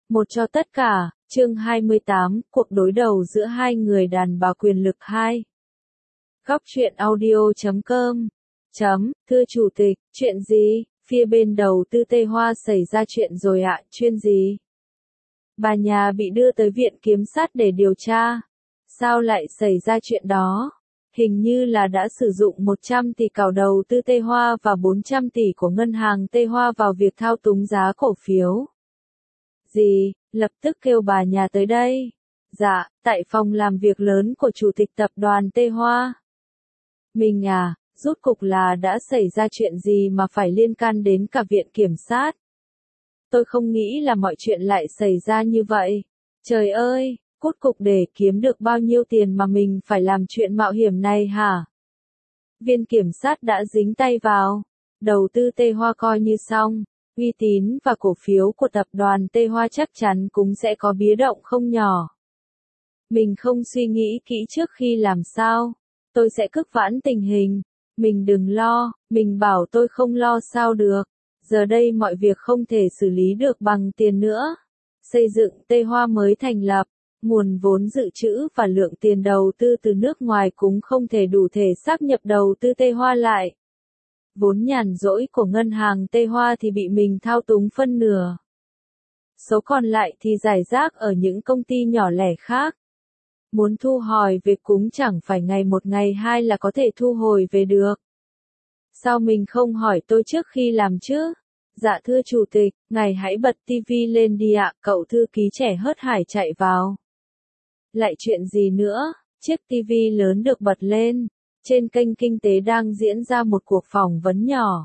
Một cho tất cả, chương 28, cuộc đối đầu giữa hai người đàn bà quyền lực 2. Góc truyện audio.com. Thưa chủ tịch, chuyện gì? Phía bên đầu tư Tây Hoa xảy ra chuyện rồi ạ, chuyện gì? Bà nhà bị đưa tới viện kiểm sát để điều tra. Sao lại xảy ra chuyện đó? Hình như là đã sử dụng 100 tỷ cào đầu tư Tây Hoa và 400 tỷ của ngân hàng Tây Hoa vào việc thao túng giá cổ phiếu. Gì? Lập tức kêu bà nhà tới đây. Dạ, tại phòng làm việc lớn của chủ tịch tập đoàn Tây Hoa. Mình à, rốt cục là đã xảy ra chuyện gì mà phải liên can đến cả viện kiểm sát? Tôi không nghĩ là mọi chuyện lại xảy ra như vậy. Trời ơi, cốt cục để kiếm được bao nhiêu tiền mà mình phải làm chuyện mạo hiểm này hả? Viện kiểm sát đã dính tay vào. Đầu tư Tây Hoa coi như xong. Uy tín và cổ phiếu của tập đoàn Tây Hoa chắc chắn cũng sẽ có biến động không nhỏ. Mình không suy nghĩ kỹ trước khi làm sao. Tôi sẽ cứu vãn tình hình. Mình đừng lo, mình bảo tôi không lo sao được. Giờ đây mọi việc không thể xử lý được bằng tiền nữa. Xây dựng Tây Hoa mới thành lập, nguồn vốn dự trữ và lượng tiền đầu tư từ nước ngoài cũng không thể đủ thể sáp nhập đầu tư Tây Hoa lại. Vốn nhàn rỗi của ngân hàng Tây Hoa thì bị mình thao túng phân nửa. Số còn lại thì rải rác ở những công ty nhỏ lẻ khác. Muốn thu hồi về cũng chẳng phải ngày một ngày hai là có thể thu hồi về được. Sao mình không hỏi tôi trước khi làm chứ? Dạ thưa chủ tịch, ngài hãy bật tivi lên đi ạ, cậu thư ký trẻ hớt hải chạy vào. Lại chuyện gì nữa? Chiếc tivi lớn được bật lên. Trên kênh kinh tế đang diễn ra một cuộc phỏng vấn nhỏ.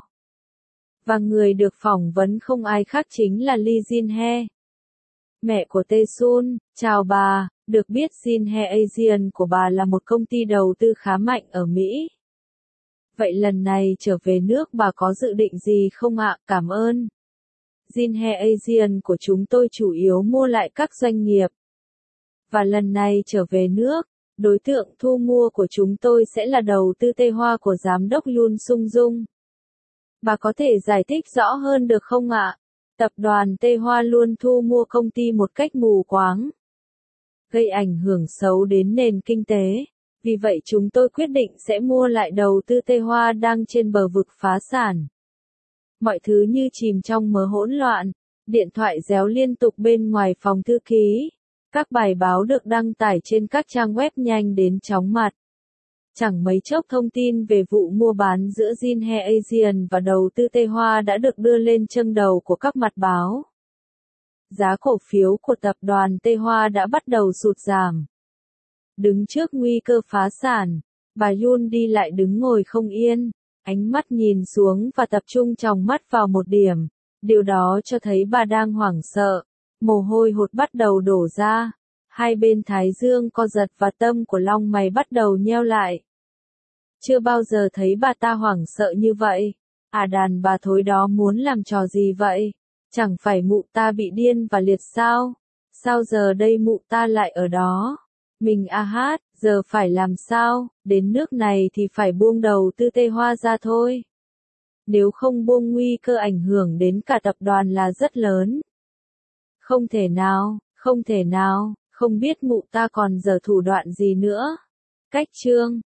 Và người được phỏng vấn không ai khác chính là Lee Jin-hye. Mẹ của Tae-sun, chào bà, được biết Jin-hye Asian của bà là một công ty đầu tư khá mạnh ở Mỹ. Vậy lần này trở về nước bà có dự định gì không ạ? Cảm ơn. Jin-hye Asian của chúng tôi chủ yếu mua lại các doanh nghiệp. Và lần này trở về nước, đối tượng thu mua của chúng tôi sẽ là đầu tư Tây Hoa của giám đốc Yoon Sung Jung. Bà có thể giải thích rõ hơn được không ạ? Tập đoàn Tây Hoa luôn thu mua công ty một cách mù quáng, gây ảnh hưởng xấu đến nền kinh tế. Vì vậy chúng tôi quyết định sẽ mua lại đầu tư Tây Hoa đang trên bờ vực phá sản. Mọi thứ như chìm trong mớ hỗn loạn, điện thoại réo liên tục bên ngoài phòng thư ký. Các bài báo được đăng tải trên các trang web nhanh đến chóng mặt. Chẳng mấy chốc thông tin về vụ mua bán giữa Jin-hye Asian và đầu tư Tây Hoa đã được đưa lên trang đầu của các mặt báo. Giá cổ phiếu của tập đoàn Tây Hoa đã bắt đầu sụt giảm. Đứng trước nguy cơ phá sản, bà Yoon đi lại đứng ngồi không yên, ánh mắt nhìn xuống và tập trung tròng mắt vào một điểm. Điều đó cho thấy bà đang hoảng sợ. Mồ hôi hột bắt đầu đổ ra. Hai bên thái dương co giật và tâm của lông mày bắt đầu nheo lại. Chưa bao giờ thấy bà ta hoảng sợ như vậy. À đàn bà thối đó muốn làm trò gì vậy? Chẳng phải mụ ta bị điên và liệt sao? Sao giờ đây mụ ta lại ở đó? Mình hát, giờ phải làm sao? Đến nước này thì phải buông đầu tư Tây Hoa ra thôi. Nếu không buông nguy cơ ảnh hưởng đến cả tập đoàn là rất lớn. Không thể nào, không thể nào, không biết mụ ta còn giở thủ đoạn gì nữa. Cách chương